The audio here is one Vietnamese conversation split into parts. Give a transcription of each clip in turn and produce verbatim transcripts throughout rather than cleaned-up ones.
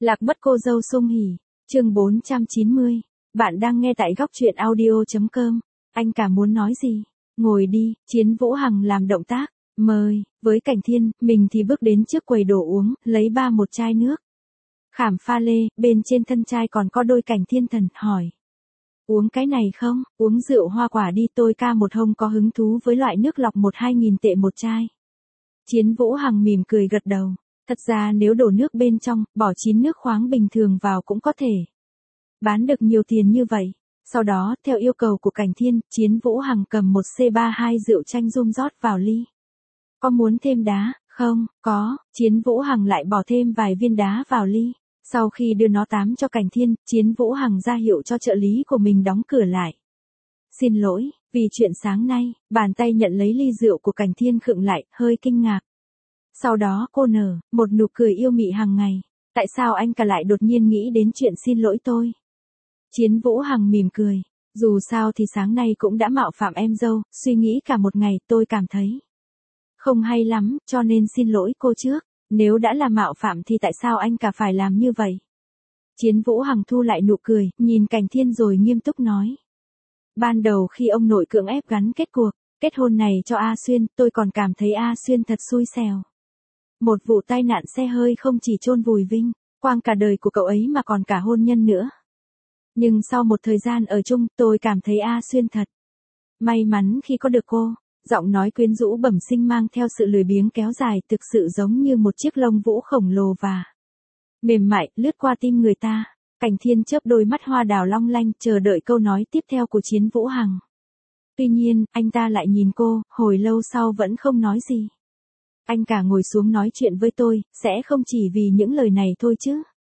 Lạc mất cô dâu sung hỉ, chương bốn trăm chín mươi. Bạn đang nghe tại góc truyện audio chấm com. Anh cả muốn nói gì? Ngồi đi, Chiến Vũ Hằng làm động tác, mời, với Cảnh Thiên, mình thì bước đến trước quầy đồ uống, lấy ba một chai nước. Khảm pha lê, bên trên thân chai còn có đôi cành thiên thần, hỏi. Uống cái này không? Uống rượu hoa quả đi, tôi ca một hông có hứng thú với loại nước lọc một hai nghìn tệ một chai. Chiến Vũ Hằng mỉm cười gật đầu. Thật ra nếu đổ nước bên trong, bỏ chín nước khoáng bình thường vào cũng có thể bán được nhiều tiền như vậy. Sau đó, theo yêu cầu của Cảnh Thiên, Chiến Vũ Hằng cầm một C ba hai rượu chanh rum rót vào ly. Có muốn thêm đá, không? Có, Chiến Vũ Hằng lại bỏ thêm vài viên đá vào ly. Sau khi đưa nó tám cho Cảnh Thiên, Chiến Vũ Hằng ra hiệu cho trợ lý của mình đóng cửa lại. Xin lỗi, vì chuyện sáng nay, bàn tay nhận lấy ly rượu của Cảnh Thiên khựng lại, hơi kinh ngạc. Sau đó cô nở, một nụ cười yêu mị hàng ngày. Tại sao anh cả lại đột nhiên nghĩ đến chuyện xin lỗi tôi? Chiến Vũ Hằng mỉm cười. Dù sao thì sáng nay cũng đã mạo phạm em dâu, suy nghĩ cả một ngày tôi cảm thấy không hay lắm, cho nên xin lỗi cô trước. Nếu đã là mạo phạm thì tại sao anh cả phải làm như vậy? Chiến Vũ Hằng thu lại nụ cười, nhìn Cảnh Thiên rồi nghiêm túc nói. Ban đầu khi ông nội cưỡng ép gắn kết cuộc, kết hôn này cho A Xuyên, tôi còn cảm thấy A Xuyên thật xui xẻo. Một vụ tai nạn xe hơi không chỉ chôn vùi vinh quang cả đời của cậu ấy mà còn cả hôn nhân nữa. Nhưng sau một thời gian ở chung, tôi cảm thấy A Xuyên thật may mắn khi có được cô. Giọng nói quyến rũ bẩm sinh mang theo sự lười biếng kéo dài, thực sự giống như một chiếc lông vũ khổng lồ và mềm mại lướt qua tim người ta. Cảnh Thiên chớp đôi mắt hoa đào long lanh, chờ đợi câu nói tiếp theo của Chiến Vũ Hằng. Tuy nhiên, anh ta lại nhìn cô, hồi lâu sau vẫn không nói gì. Anh cả ngồi xuống nói chuyện với tôi, sẽ không chỉ vì những lời này thôi chứ.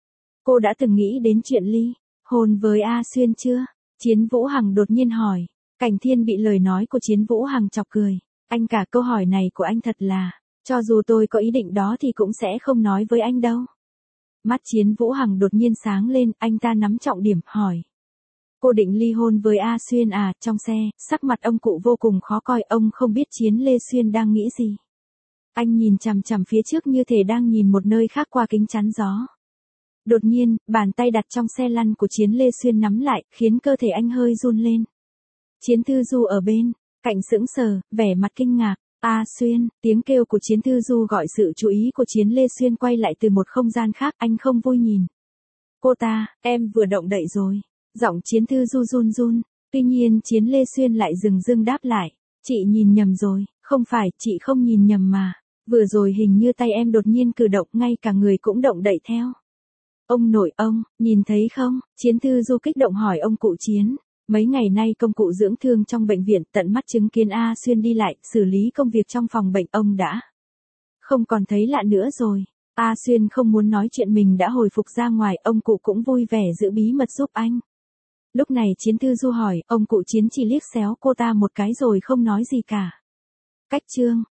Cô đã từng nghĩ đến chuyện ly hôn với A Xuyên chưa? Chiến Vũ Hằng đột nhiên hỏi. Cảnh Thiên bị lời nói của Chiến Vũ Hằng chọc cười. Anh cả, câu hỏi này của anh thật là, cho dù tôi có ý định đó thì cũng sẽ không nói với anh đâu. Mắt Chiến Vũ Hằng đột nhiên sáng lên, anh ta nắm trọng điểm, hỏi. Cô định ly hôn với A Xuyên à? Trong xe, sắc mặt ông cụ vô cùng khó coi, ông không biết Chiến Lê Xuyên đang nghĩ gì. Anh nhìn chằm chằm phía trước như thể đang nhìn một nơi khác qua kính chắn gió. Đột nhiên, bàn tay đặt trong xe lăn của Chiến Lê Xuyên nắm lại, khiến cơ thể anh hơi run lên. Chiến Thư Du ở bên cạnh sững sờ, vẻ mặt kinh ngạc. A Xuyên, tiếng kêu của Chiến Thư Du gọi sự chú ý của Chiến Lê Xuyên quay lại từ một không gian khác, anh không vui nhìn cô ta. Em vừa động đậy rồi. Giọng Chiến Thư Du run run. Tuy nhiên Chiến Lê Xuyên lại dừng dưng đáp lại. Chị nhìn nhầm rồi. Không phải, chị không nhìn nhầm mà. Vừa rồi hình như tay em đột nhiên cử động, ngay cả người cũng động đậy theo. Ông nội, ông nhìn thấy không? Chiến Thư Du kích động hỏi ông cụ Chiến. Mấy ngày nay công cụ dưỡng thương trong bệnh viện, tận mắt chứng kiến A Xuyên đi lại, xử lý công việc trong phòng bệnh, ông đã không còn thấy lạ nữa rồi. A Xuyên không muốn nói chuyện mình đã hồi phục ra ngoài, ông cụ cũng vui vẻ giữ bí mật giúp anh. Lúc này Chiến Thư Du hỏi, ông cụ Chiến chỉ liếc xéo cô ta một cái rồi không nói gì cả. Cách chương